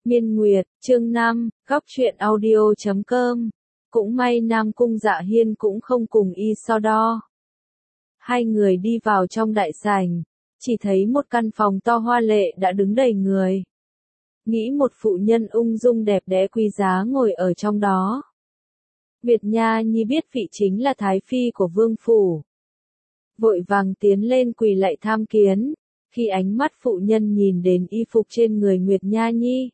Miên Nguyệt, chương 5, góc truyện audio.com. Cũng may Nam Cung Dạ Hiên cũng không cùng y so đo. Hai người đi vào trong đại sảnh, chỉ thấy một căn phòng to hoa lệ đã đứng đầy người. Nghĩ một phụ nhân ung dung đẹp đẽ quý giá ngồi ở trong đó. Việt Nha Nhi biết vị chính là Thái Phi của Vương Phủ. Vội vàng tiến lên quỳ lạy tham kiến, khi ánh mắt phụ nhân nhìn đến y phục trên người Nguyệt Nha Nhi,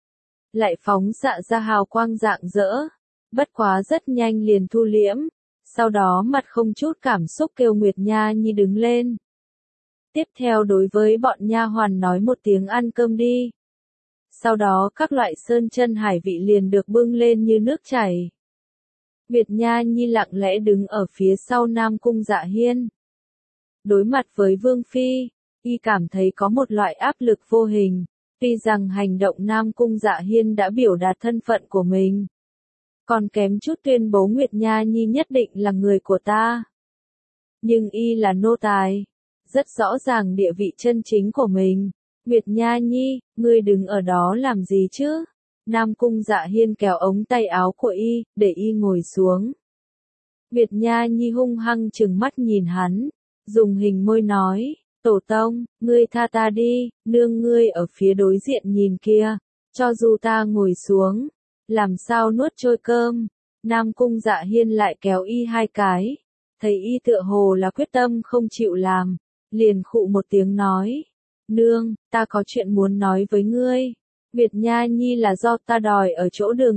lại phóng xạ ra hào quang rạng rỡ, bất quá rất nhanh liền thu liễm, sau đó mặt không chút cảm xúc kêu Nguyệt Nha Nhi đứng lên. Tiếp theo đối với bọn nha hoàn nói một tiếng ăn cơm đi. Sau đó các loại sơn chân hải vị liền được bưng lên như nước chảy. Nguyệt Nha Nhi lặng lẽ đứng ở phía sau Nam Cung Dạ Hiên. Đối mặt với Vương Phi, y cảm thấy có một loại áp lực vô hình. Tuy rằng hành động Nam Cung Dạ Hiên đã biểu đạt thân phận của mình, còn kém chút tuyên bố Nguyệt Nha Nhi nhất định là người của ta. Nhưng y là nô tài, rất rõ ràng địa vị chân chính của mình. Nguyệt Nha Nhi, ngươi đứng ở đó làm gì chứ? Nam Cung Dạ Hiên kéo ống tay áo của y, để y ngồi xuống. Nguyệt Nha Nhi hung hăng trừng mắt nhìn hắn, dùng hình môi nói. Tổ tông, ngươi tha ta đi, nương ngươi ở phía đối diện nhìn kia, cho dù ta ngồi xuống, làm sao nuốt trôi cơm. Nam Cung Dạ Hiên lại kéo y hai cái, thấy y tựa hồ là quyết tâm không chịu làm, liền khụ một tiếng nói, nương, ta có chuyện muốn nói với ngươi. Nguyệt Nha Nhi là do ta đòi ở chỗ đường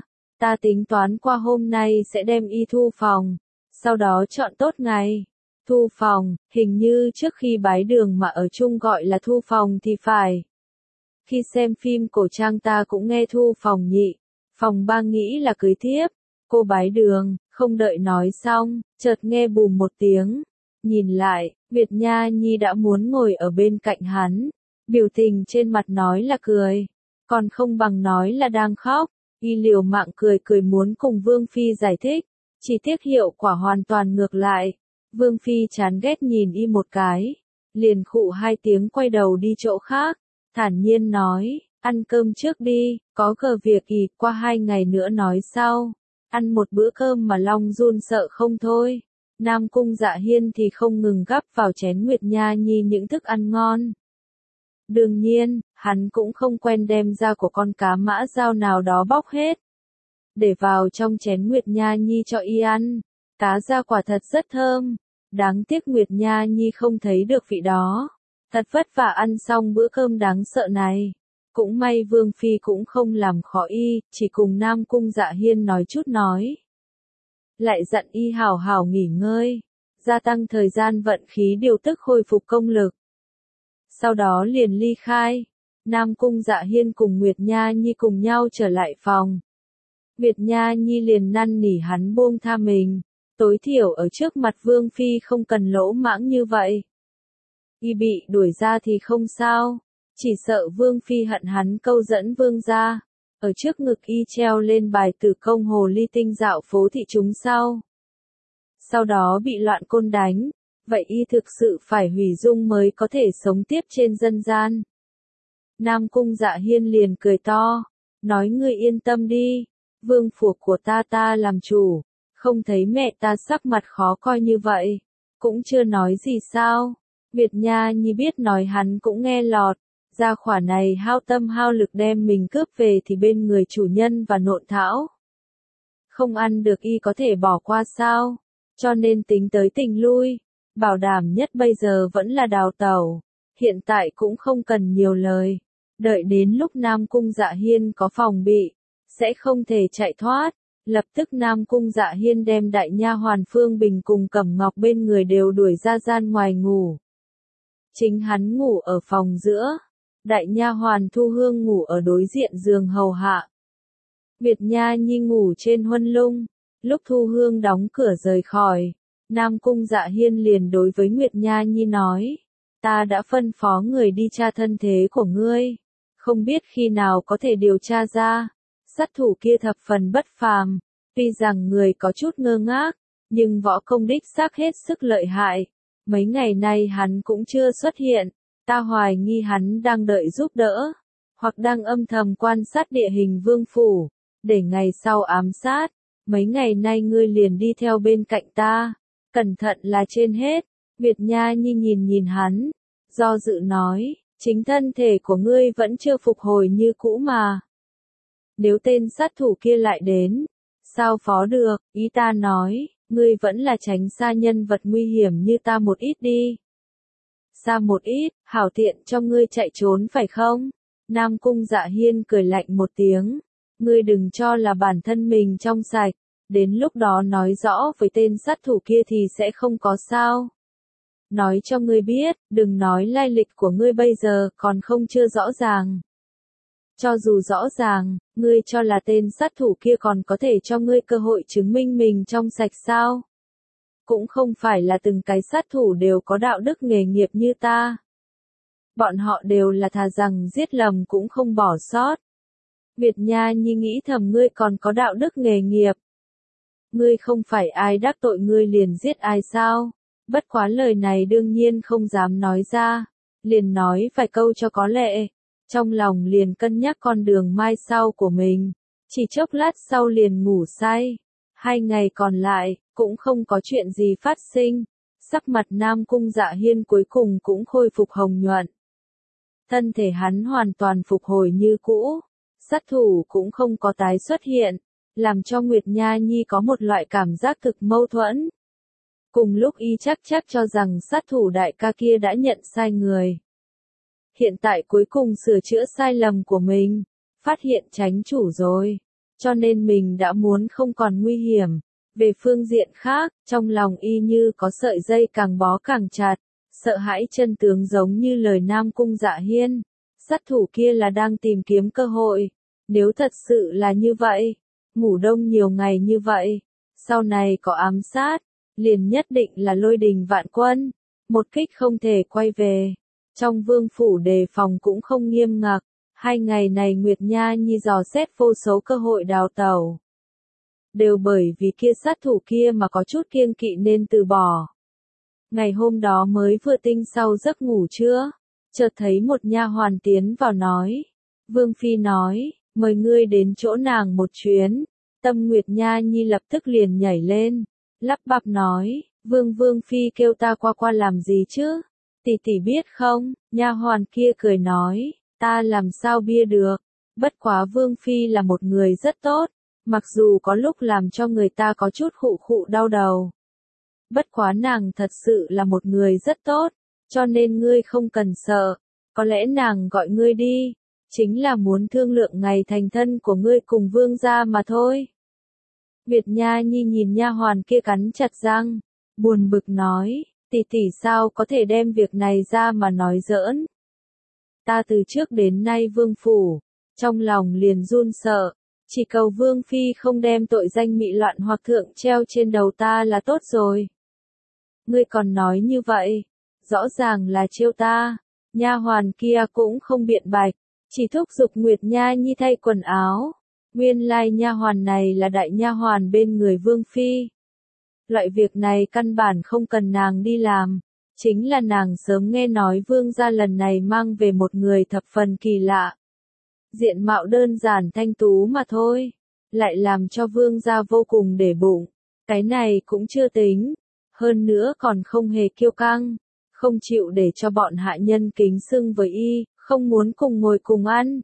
ta tính toán qua hôm nay sẽ đem y thu phòng, sau đó chọn tốt ngày. Thu phòng, hình như trước khi bái đường mà ở chung gọi là thu phòng thì phải. Khi xem phim cổ trang ta cũng nghe thu phòng nhị, phòng ba nghĩ là cưới thiếp, cô bái đường, không đợi nói xong, chợt nghe bùm một tiếng. Nhìn lại, Nguyệt Nha Nhi đã muốn ngồi ở bên cạnh hắn, biểu tình trên mặt nói là cười, còn không bằng nói là đang khóc. Y liều mạng cười muốn cùng Vương Phi giải thích, chỉ tiếc hiệu quả hoàn toàn ngược lại. Vương Phi chán ghét nhìn y một cái, liền khụ hai tiếng quay đầu đi chỗ khác, thản nhiên nói, ăn cơm trước đi, có việc ý, qua 2 ngày nữa nói sau. Ăn một bữa cơm mà Long run sợ không thôi. Nam Cung Dạ Hiên thì không ngừng gắp vào chén Nguyệt Nha Nhi những thức ăn ngon. Đương nhiên, hắn cũng không quen đem da của con cá mã dao nào đó bóc hết, để vào trong chén Nguyệt Nha Nhi cho y ăn. Cá da quả thật rất thơm, đáng tiếc Nguyệt Nha Nhi không thấy được vị đó. Thật vất vả ăn xong bữa cơm đáng sợ này. Cũng may Vương Phi cũng không làm khó y, chỉ cùng Nam Cung Dạ Hiên nói chút nói. Lại dặn y hảo hảo nghỉ ngơi, gia tăng thời gian vận khí điều tức khôi phục công lực. Sau đó liền ly khai, Nam Cung Dạ Hiên cùng Nguyệt Nha Nhi cùng nhau trở lại phòng. Nguyệt Nha Nhi liền năn nỉ hắn buông tha mình. Tối thiểu ở trước mặt Vương Phi không cần lỗ mãng như vậy. Y bị đuổi ra thì không sao, chỉ sợ Vương Phi hận hắn câu dẫn Vương gia. Ở trước ngực y treo lên bài tử công hồ ly tinh dạo phố thị chúng sau đó bị loạn côn đánh, vậy y thực sự phải hủy dung mới có thể sống tiếp trên dân gian. Nam Cung Dạ Hiên liền cười to, nói ngươi yên tâm đi, Vương phủ của ta làm chủ. Không thấy mẹ ta sắc mặt khó coi như vậy, cũng chưa nói gì sao. Nguyệt Nha Nhi biết nói hắn cũng nghe lọt, gia khỏa này hao tâm hao lực đem mình cướp về thì bên người chủ nhân và nộn thảo. Không ăn được y có thể bỏ qua sao, cho nên tính tới tình lui, bảo đảm nhất bây giờ vẫn là đào tẩu, hiện tại cũng không cần nhiều lời. Đợi đến lúc Nam Cung Dạ Hiên có phòng bị, sẽ không thể chạy thoát. Lập tức Nam Cung Dạ Hiên đem đại nha hoàn Phương Bình cùng Cẩm Ngọc bên người đều đuổi ra gian ngoài ngủ. Chính hắn ngủ ở phòng giữa, đại nha hoàn Thu Hương ngủ ở đối diện giường hầu hạ. Nguyệt Nha Nhi ngủ trên huân lung, lúc Thu Hương đóng cửa rời khỏi, Nam Cung Dạ Hiên liền đối với Nguyệt Nha Nhi nói, ta đã phân phó người đi tra thân thế của ngươi, không biết khi nào có thể điều tra ra. Sát thủ kia thập phần bất phàm, tuy rằng người có chút ngơ ngác, nhưng võ công đích xác hết sức lợi hại. Mấy ngày nay hắn cũng chưa xuất hiện, ta hoài nghi hắn đang đợi giúp đỡ, hoặc đang âm thầm quan sát địa hình vương phủ, để ngày sau ám sát. Mấy ngày nay ngươi liền đi theo bên cạnh ta, cẩn thận là trên hết. Nguyệt Nha Nhi nhìn nhìn hắn, do dự nói, chính thân thể của ngươi vẫn chưa phục hồi như cũ mà. Nếu tên sát thủ kia lại đến, sao phó được, ý ta nói, ngươi vẫn là tránh xa nhân vật nguy hiểm như ta một ít đi. Xa một ít, hảo tiện cho ngươi chạy trốn phải không? Nam Cung Dạ Hiên cười lạnh một tiếng, ngươi đừng cho là bản thân mình trong sạch, đến lúc đó nói rõ với tên sát thủ kia thì sẽ không có sao. Nói cho ngươi biết, đừng nói lai lịch của ngươi bây giờ còn không chưa rõ ràng. Cho dù rõ ràng, ngươi cho là tên sát thủ kia còn có thể cho ngươi cơ hội chứng minh mình trong sạch sao? Cũng không phải là từng cái sát thủ đều có đạo đức nghề nghiệp như ta. Bọn họ đều là thà rằng giết lầm cũng không bỏ sót. Nguyệt Nha Nhi nghĩ thầm ngươi còn có đạo đức nghề nghiệp. Ngươi không phải ai đắc tội ngươi liền giết ai sao? Bất quá lời này đương nhiên không dám nói ra, liền nói vài câu cho có lệ. Trong lòng liền cân nhắc con đường mai sau của mình, chỉ chốc lát sau liền ngủ say. 2 ngày còn lại, cũng không có chuyện gì phát sinh, sắc mặt Nam Cung Dạ Hiên cuối cùng cũng khôi phục hồng nhuận. Thân thể hắn hoàn toàn phục hồi như cũ, sát thủ cũng không có tái xuất hiện, làm cho Nguyệt Nha Nhi có một loại cảm giác thực mâu thuẫn. Cùng lúc y chắc cho rằng sát thủ đại ca kia đã nhận sai người. Hiện tại cuối cùng sửa chữa sai lầm của mình, phát hiện tránh chủ rồi, cho nên mình đã muốn không còn nguy hiểm. Về phương diện khác, trong lòng y như có sợi dây càng bó càng chặt, sợ hãi chân tướng giống như lời Nam Cung Dạ Hiên. Sát thủ kia là đang tìm kiếm cơ hội, nếu thật sự là như vậy, ngủ đông nhiều ngày như vậy, sau này có ám sát, liền nhất định là lôi đình vạn quân, một kích không thể quay về. Trong vương phủ đề phòng cũng không nghiêm ngặt, 2 ngày này Nguyệt Nha Nhi dò xét vô số cơ hội đào tẩu. Đều bởi vì kia sát thủ kia mà có chút kiêng kỵ nên từ bỏ. Ngày hôm đó mới vừa tinh sau giấc ngủ trưa, chợt thấy một nha hoàn tiến vào nói. Vương Phi nói, mời ngươi đến chỗ nàng một chuyến. Tâm Nguyệt Nha Nhi lập tức liền nhảy lên, lắp bắp nói, Vương Phi kêu ta qua làm gì chứ? Tỷ tỷ biết không? Nha hoàn kia cười nói, ta làm sao bia được, bất quá Vương Phi là một người rất tốt, mặc dù có lúc làm cho người ta có chút khụ đau đầu. Bất quá nàng thật sự là một người rất tốt, cho nên ngươi không cần sợ, có lẽ nàng gọi ngươi đi, chính là muốn thương lượng ngày thành thân của ngươi cùng Vương gia mà thôi. Nguyệt Nha Nhi nhìn nha hoàn kia cắn chặt răng, buồn bực nói, tỷ tỷ sao có thể đem việc này ra mà nói giỡn. Ta từ trước đến nay vương phủ, trong lòng liền run sợ, chỉ cầu Vương Phi không đem tội danh mị loạn hoặc thượng treo trên đầu ta là tốt rồi. Ngươi còn nói như vậy, rõ ràng là trêu ta. Nha hoàn kia cũng không biện bạch, chỉ thúc giục Nguyệt Nha Nhi thay quần áo. Nguyên lai nha hoàn này là đại nha hoàn bên người Vương Phi. Loại việc này căn bản không cần nàng đi làm, chính là nàng sớm nghe nói Vương gia lần này mang về một người thập phần kỳ lạ. Diện mạo đơn giản thanh tú mà thôi, lại làm cho Vương gia vô cùng để bụng. Cái này cũng chưa tính, hơn nữa còn không hề kiêu căng, không chịu để cho bọn hạ nhân kính xưng với y, không muốn cùng ngồi cùng ăn.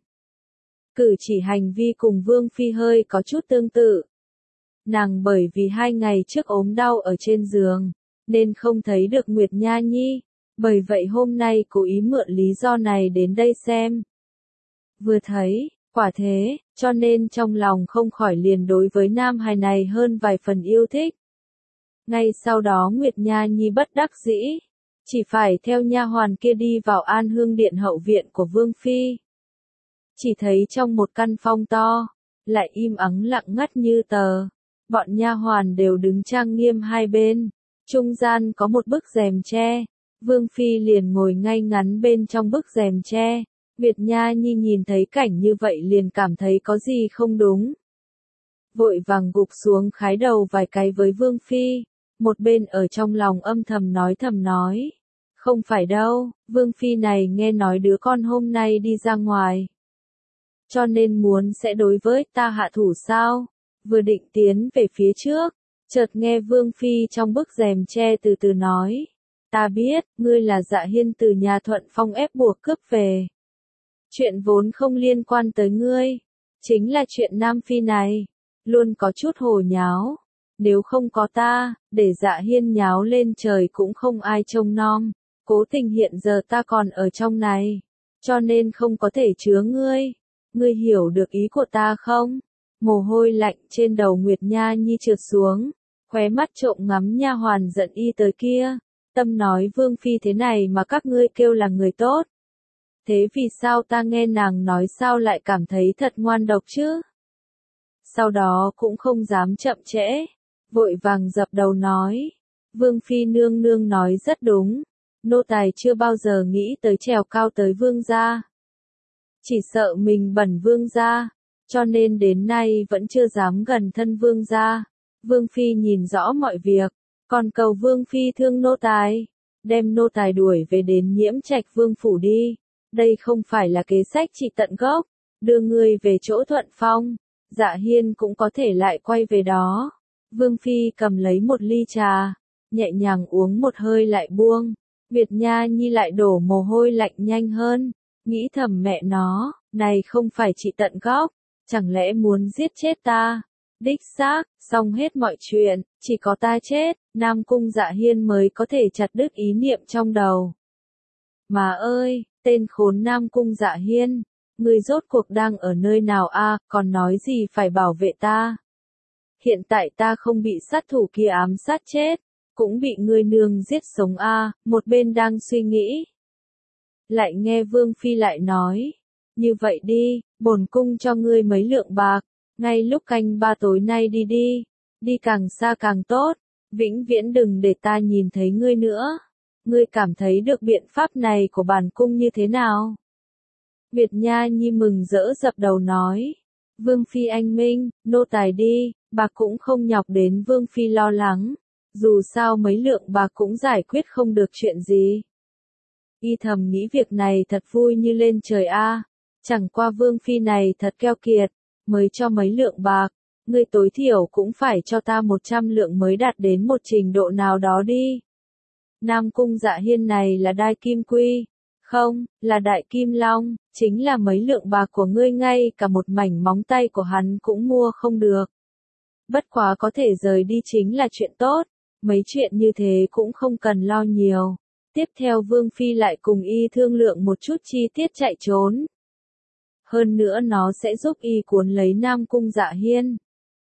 Cử chỉ hành vi cùng Vương Phi hơi có chút tương tự. Nàng bởi vì 2 ngày trước ốm đau ở trên giường, nên không thấy được Nguyệt Nha Nhi, bởi vậy hôm nay cố ý mượn lý do này đến đây xem. Vừa thấy, quả thế, cho nên trong lòng không khỏi liền đối với nam hài này hơn vài phần yêu thích. Ngay sau đó Nguyệt Nha Nhi bất đắc dĩ, chỉ phải theo nha hoàn kia đi vào An Hương Điện hậu viện của Vương Phi. Chỉ thấy trong một căn phòng to, lại im ắng lặng ngắt như tờ, bọn nha hoàn đều đứng trang nghiêm hai bên, trung gian có một bức rèm tre, Vương Phi liền ngồi ngay ngắn bên trong bức rèm tre. Nguyệt Nha Nhi nhìn thấy cảnh như vậy liền cảm thấy có gì không đúng. Vội vàng gục xuống khái đầu vài cái với Vương Phi, một bên ở trong lòng âm thầm nói. Không phải đâu, Vương Phi này nghe nói đứa con hôm nay đi ra ngoài. cho nên muốn sẽ đối với ta hạ thủ sao? Vừa định tiến về phía trước, chợt nghe Vương Phi trong bức rèm tre từ từ nói. Ta biết, ngươi là Dạ Hiên từ nhà Thuận Phong ép buộc cướp về. Chuyện vốn không liên quan tới ngươi, chính là chuyện Nam Phi này, luôn có chút hồ nháo. Nếu không có ta, để Dạ Hiên nháo lên trời cũng không ai trông nom. Cố tình hiện giờ ta còn ở trong này, cho nên không có thể chứa ngươi. Ngươi hiểu được ý của ta không? Mồ hôi lạnh trên đầu Nguyệt Nha Nhi trượt xuống, khóe mắt trộm ngắm nha hoàn giận y tới kia. Tâm nói Vương Phi thế này mà các ngươi kêu là người tốt. Thế vì sao ta nghe nàng nói sao lại cảm thấy thật ngoan độc chứ? Sau đó cũng không dám chậm trễ, vội vàng dập đầu nói. Vương Phi nương nương nói rất đúng, nô tài chưa bao giờ nghĩ tới trèo cao tới vương gia. Chỉ sợ mình bẩn vương gia, cho nên đến nay vẫn chưa dám gần thân vương gia. Vương Phi nhìn rõ mọi việc, còn cầu Vương Phi thương nô tài, đem nô tài đuổi về đến Nhiễm Trạch Vương phủ đi. Đây không phải là kế sách trị tận gốc, đưa người về chỗ Thuận Phong, Dạ Hiên cũng có thể lại quay về đó. Vương Phi cầm lấy một ly trà, nhẹ nhàng uống một hơi lại buông. Nguyệt Nha Nhi lại đổ mồ hôi lạnh nhanh hơn, nghĩ thầm mẹ nó, này không phải trị tận gốc, chẳng lẽ muốn giết chết ta? Đích xác, xong hết mọi chuyện, chỉ có ta chết, Nam Cung Dạ Hiên mới có thể chặt đứt ý niệm trong đầu. Mà ơi, tên khốn Nam Cung Dạ Hiên, người rốt cuộc đang ở nơi nào a? Còn nói gì phải bảo vệ ta? Hiện tại ta không bị sát thủ kia ám sát chết, cũng bị ngươi nương giết sống a. Một bên đang suy nghĩ, lại nghe Vương Phi lại nói, như vậy đi, bổn cung cho ngươi mấy lượng bạc, ngay lúc canh 3 tối nay đi đi, đi càng xa càng tốt, vĩnh viễn đừng để ta nhìn thấy ngươi nữa. Ngươi cảm thấy được biện pháp này của bản cung như thế nào? Nguyệt Nha Nhi mừng rỡ dập đầu nói. Vương Phi anh minh, nô tài đi, bạc cũng không nhọc đến Vương Phi lo lắng. Dù sao mấy lượng bạc cũng giải quyết không được chuyện gì. Y thầm nghĩ việc này thật vui như lên trời a. Chẳng qua Vương Phi này thật keo kiệt, mới cho mấy lượng bạc. Ngươi tối thiểu cũng phải cho ta 100 lượng mới đạt đến một trình độ nào đó đi. Nam Cung Dạ Hiên này là đai kim quy, không, là đại kim long, chính là mấy lượng bạc của ngươi ngay cả một mảnh móng tay của hắn cũng mua không được. Bất quá có thể rời đi chính là chuyện tốt, mấy chuyện như thế cũng không cần lo nhiều. Tiếp theo Vương Phi lại cùng y thương lượng một chút chi tiết chạy trốn. Hơn nữa nó sẽ giúp y cuốn lấy Nam Cung Dạ Hiên,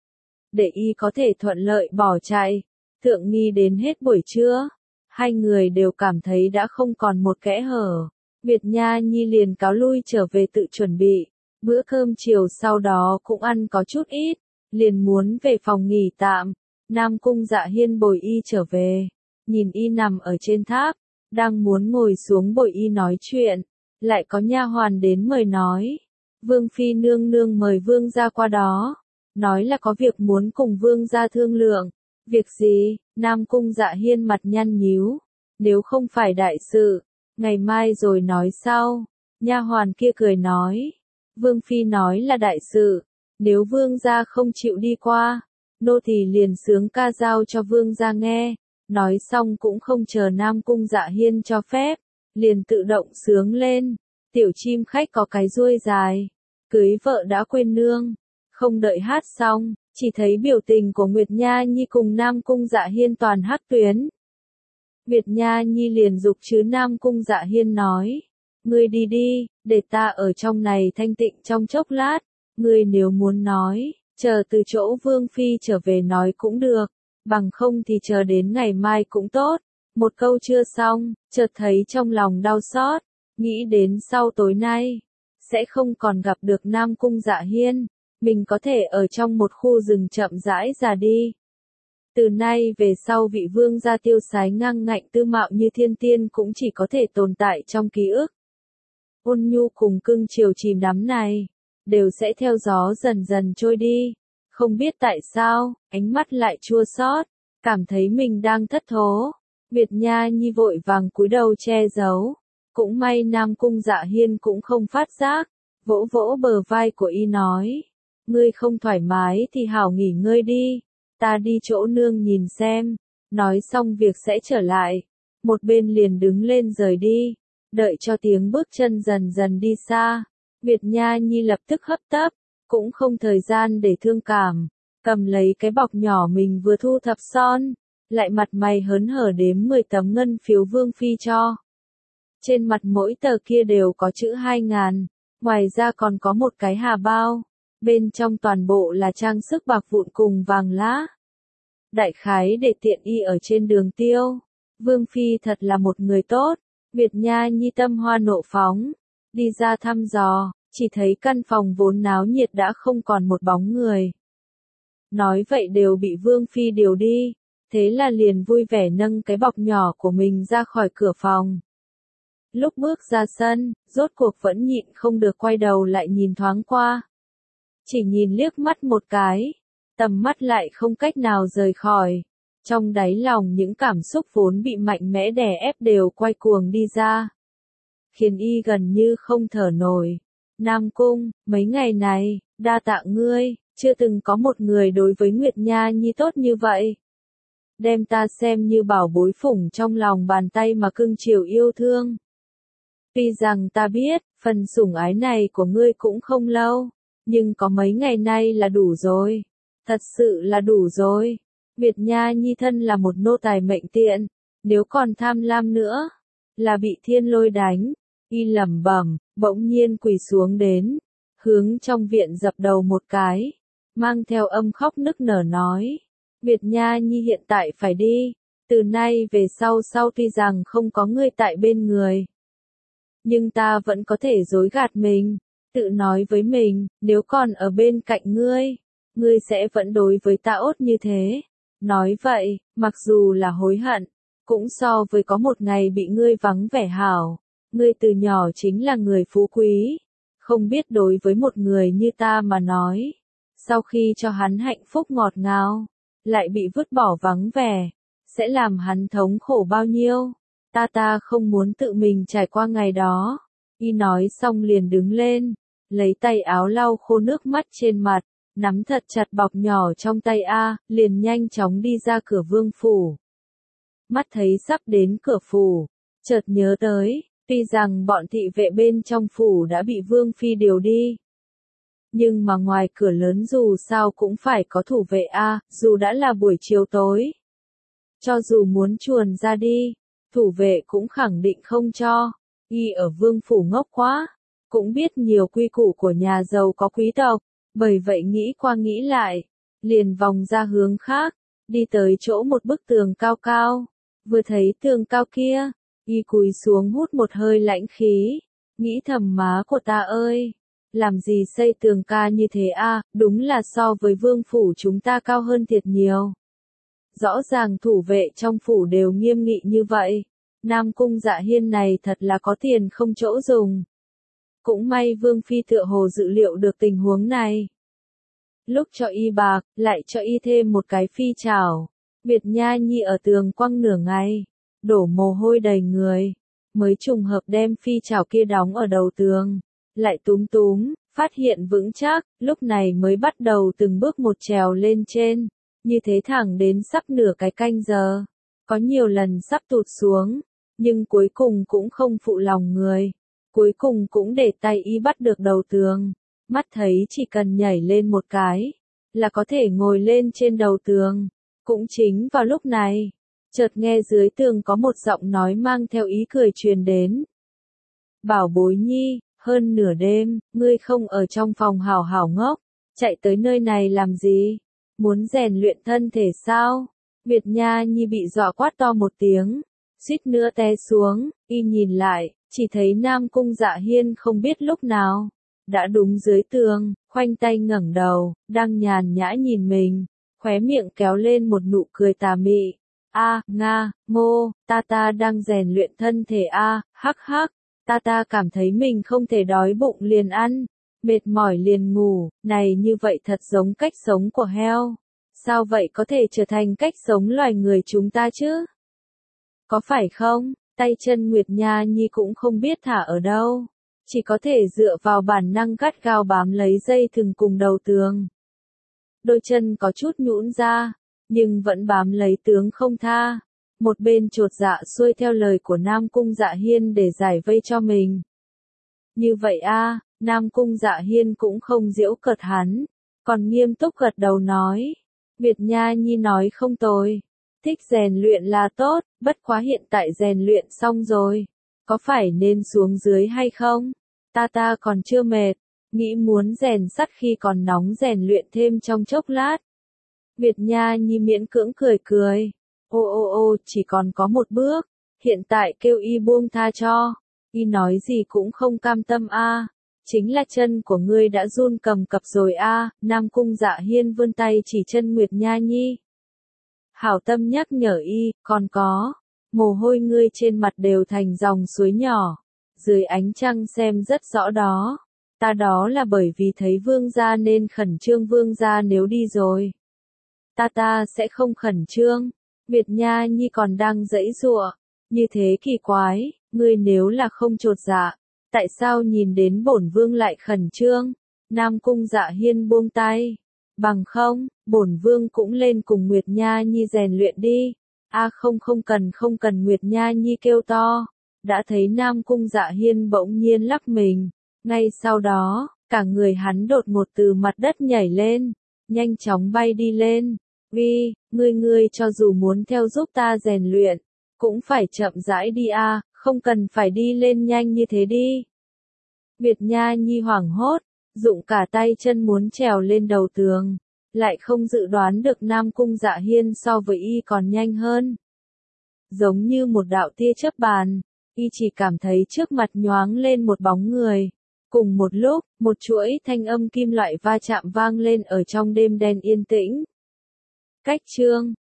để y có thể thuận lợi bỏ chạy. Thượng nghi đến hết buổi trưa, hai người đều cảm thấy đã không còn một kẽ hở. Nguyệt Nha Nhi liền cáo lui trở về tự chuẩn bị, bữa cơm chiều sau đó cũng ăn có chút ít, liền muốn về phòng nghỉ tạm. Nam Cung Dạ Hiên bồi y trở về, nhìn y nằm ở trên tháp, đang muốn ngồi xuống bồi y nói chuyện, lại có nha hoàn đến mời nói. Vương Phi nương nương mời vương gia qua đó, nói là có việc muốn cùng vương gia thương lượng. Việc gì? Nam Cung Dạ Hiên mặt nhăn nhíu. Nếu không phải đại sự, ngày mai rồi nói sau. Nha hoàn kia cười nói. Vương Phi nói là đại sự, nếu vương gia không chịu đi qua, nô tỳ liền sướng ca giao cho vương gia nghe. Nói xong cũng không chờ Nam Cung Dạ Hiên cho phép, liền tự động sướng lên. Tiểu chim khách có cái đuôi dài, cưới vợ đã quên nương. Không đợi hát xong, chỉ thấy biểu tình của Nguyệt Nha Nhi cùng Nam Cung Dạ Hiên toàn hắc tuyến. Nguyệt Nha Nhi liền giục chứ Nam Cung Dạ Hiên nói, ngươi đi đi, để ta ở trong này thanh tịnh trong chốc lát, ngươi nếu muốn nói, chờ từ chỗ Vương Phi trở về nói cũng được, bằng không thì chờ đến ngày mai cũng tốt. Một câu chưa xong, chợt thấy trong lòng đau xót, nghĩ đến sau tối nay, sẽ không còn gặp được Nam Cung Dạ Hiên. Mình có thể ở trong một khu rừng chậm rãi già đi. Từ nay về sau vị vương gia tiêu sái ngang ngạnh tư mạo như thiên tiên cũng chỉ có thể tồn tại trong ký ức. Ôn nhu cùng cưng chiều chìm đắm này, đều sẽ theo gió dần dần trôi đi. Không biết tại sao, ánh mắt lại chua xót, cảm thấy mình đang thất thố. Nguyệt Nha Nhi vội vàng cúi đầu che giấu. Cũng may Nam Cung Dạ Hiên cũng không phát giác. vỗ vỗ bờ vai của y nói. Ngươi không thoải mái thì hảo nghỉ ngơi đi, ta đi chỗ nương nhìn xem, nói xong việc sẽ trở lại. Một bên liền đứng lên rời đi, đợi cho tiếng bước chân dần dần đi xa. Việt Nha Nhi lập tức hấp tấp, cũng không thời gian để thương cảm, cầm lấy cái bọc nhỏ mình vừa thu thập son, lại mặt mày hớn hở đếm 10 tấm ngân phiếu Vương Phi cho. Trên mặt mỗi tờ kia đều có chữ 2.000, ngoài ra còn có một cái hà bao, bên trong toàn bộ là trang sức bạc vụn cùng vàng lá. Đại khái để tiện y ở trên đường tiêu. Vương Phi thật là một người tốt. Việt Nha Nhi tâm hoa nộ phóng, đi ra thăm dò, chỉ thấy căn phòng vốn náo nhiệt đã không còn một bóng người. Nói vậy đều bị Vương Phi điều đi, thế là liền vui vẻ nâng cái bọc nhỏ của mình ra khỏi cửa phòng. Lúc bước ra sân, rốt cuộc vẫn nhịn không được quay đầu lại nhìn thoáng qua. Chỉ nhìn liếc mắt một cái, tầm mắt lại không cách nào rời khỏi. Trong đáy lòng những cảm xúc vốn bị mạnh mẽ đè ép đều quay cuồng đi ra, khiến y gần như không thở nổi. Nam Cung, mấy ngày này, đa tạ ngươi, chưa từng có một người đối với Nguyệt Nha Nhi tốt như vậy. Đem ta xem như bảo bối phủng trong lòng bàn tay mà cưng chiều yêu thương. Tuy rằng ta biết, phần sủng ái này của ngươi cũng không lâu, nhưng có mấy ngày nay là đủ rồi. Thật sự là đủ rồi. Việt Nha Nhi thân là một nô tài mệnh tiện, nếu còn tham lam nữa, là bị thiên lôi đánh. Y lẩm bẩm, bỗng nhiên quỳ xuống đến, hướng trong viện dập đầu một cái, mang theo âm khóc nức nở nói. Việt Nha Nhi hiện tại phải đi, từ nay về sau tuy rằng không có ngươi tại bên người, nhưng ta vẫn có thể dối gạt mình, tự nói với mình, nếu còn ở bên cạnh ngươi, ngươi sẽ vẫn đối với ta tốt như thế. Nói vậy, mặc dù là hối hận, cũng so với có một ngày bị ngươi vắng vẻ hảo. Ngươi từ nhỏ chính là người phú quý, không biết đối với một người như ta mà nói, sau khi cho hắn hạnh phúc ngọt ngào, lại bị vứt bỏ vắng vẻ, sẽ làm hắn thống khổ bao nhiêu. Ta không muốn tự mình trải qua ngày đó. Y nói xong liền đứng lên, lấy tay áo lau khô nước mắt trên mặt, nắm thật chặt bọc nhỏ trong tay liền nhanh chóng đi ra cửa vương phủ. Mắt thấy sắp đến cửa phủ, chợt nhớ tới, tuy rằng bọn thị vệ bên trong phủ đã bị Vương Phi điều đi, nhưng mà ngoài cửa lớn dù sao cũng phải có thủ vệ dù đã là buổi chiều tối. Cho dù muốn chuồn ra đi, thủ vệ cũng khẳng định không cho. Y ở Vương phủ ngốc quá, cũng biết nhiều quy củ của nhà giàu có quý tộc, bởi vậy nghĩ qua nghĩ lại, liền vòng ra hướng khác, đi tới chỗ một bức tường cao cao. Vừa thấy tường cao kia, y cúi xuống hút một hơi lãnh khí, nghĩ thầm má của ta ơi, làm gì xây tường cao như thế đúng là so với vương phủ chúng ta cao hơn thiệt nhiều. Rõ ràng thủ vệ trong phủ đều nghiêm nghị như vậy, Nam Cung Dạ Hiên này thật là có tiền không chỗ dùng. Cũng may Vương Phi tựa hồ dự liệu được tình huống này. Lúc cho y bạc, lại cho y thêm một cái phi chảo. Việt Nha Nhi ở tường quăng nửa ngày, đổ mồ hôi đầy người, mới trùng hợp đem phi chảo kia đóng ở đầu tường, lại túm túm, phát hiện vững chắc, lúc này mới bắt đầu từng bước một trèo lên trên, như thế thẳng đến sắp nửa cái canh giờ, có nhiều lần sắp tụt xuống, nhưng cuối cùng cũng không phụ lòng người, cuối cùng cũng để tay y bắt được đầu tường, mắt thấy chỉ cần nhảy lên một cái, là có thể ngồi lên trên đầu tường. Cũng chính vào lúc này, chợt nghe dưới tường có một giọng nói mang theo ý cười truyền đến. Bảo bối nhi, hơn nửa đêm, ngươi không ở trong phòng hảo hảo ngốc, chạy tới nơi này làm gì? Muốn rèn luyện thân thể sao? Việt Nha Nhi bị dọa quát to một tiếng, suýt nữa té xuống, y nhìn lại, chỉ thấy Nam Cung Dạ Hiên không biết lúc nào, đã đúng dưới tường, khoanh tay ngẩng đầu, đang nhàn nhã nhìn mình. Khóe miệng kéo lên một nụ cười tà mị. Nga, ngô, ta đang rèn luyện thân thể hắc hắc, ta cảm thấy mình không thể đói bụng liền ăn, mệt mỏi liền ngủ, này như vậy thật giống cách sống của heo. Sao vậy có thể trở thành cách sống loài người chúng ta chứ? Có phải không? Tay chân Nguyệt Nha Nhi cũng không biết thả ở đâu. chỉ có thể dựa vào bản năng gắt gao bám lấy dây thừng cùng đầu tường. Đôi chân có chút nhũn ra, nhưng vẫn bám lấy tướng không tha. Một bên chột dạ xuôi theo lời của Nam Cung Dạ Hiên để giải vây cho mình. Như vậy a, Nam Cung Dạ Hiên cũng không giễu cợt hắn, còn nghiêm túc gật đầu nói. Việt Nha Nhi nói không tồi, thích rèn luyện là tốt, bất quá hiện tại rèn luyện xong rồi, có phải nên xuống dưới hay không? Ta còn chưa mệt, nghĩ muốn rèn sắt khi còn nóng rèn luyện thêm trong chốc lát. Việt Nha Nhi miễn cưỡng cười cười. Ô, chỉ còn có một bước, hiện tại kêu y buông tha cho. Y nói gì cũng không cam tâm a. Chính là chân của ngươi đã run cầm cập rồi a. Nam Cung Dạ Hiên vươn tay chỉ chân Nguyệt Nha Nhi. Hảo tâm nhắc nhở y, còn có, mồ hôi ngươi trên mặt đều thành dòng suối nhỏ, dưới ánh trăng xem rất rõ đó. Ta đó là bởi vì thấy vương gia nên khẩn trương, vương gia nếu đi rồi, ta sẽ không khẩn trương. Việt Nha Nhi còn đang giãy giụa, như thế kỳ quái, ngươi nếu là không chột dạ, tại sao nhìn đến bổn vương lại khẩn trương? Nam Cung Dạ Hiên buông tay, bằng không, bổn vương cũng lên cùng Nguyệt Nha Nhi rèn luyện đi. A không cần, Nguyệt Nha Nhi kêu to. Đã thấy Nam Cung Dạ Hiên bỗng nhiên lắc mình, ngay sau đó, cả người hắn đột ngột từ mặt đất nhảy lên, nhanh chóng bay đi lên. Ngươi cho dù muốn theo giúp ta rèn luyện, cũng phải chậm rãi đi a, không cần phải đi lên nhanh như thế đi. Việt Nha Nhi hoảng hốt, dụng cả tay chân muốn trèo lên đầu tường, lại không dự đoán được Nam Cung Dạ Hiên so với y còn nhanh hơn. Giống như một đạo tia chớp bàn, y chỉ cảm thấy trước mặt nhoáng lên một bóng người. Cùng một lúc, một chuỗi thanh âm kim loại va chạm vang lên ở trong đêm đen yên tĩnh. Cách chương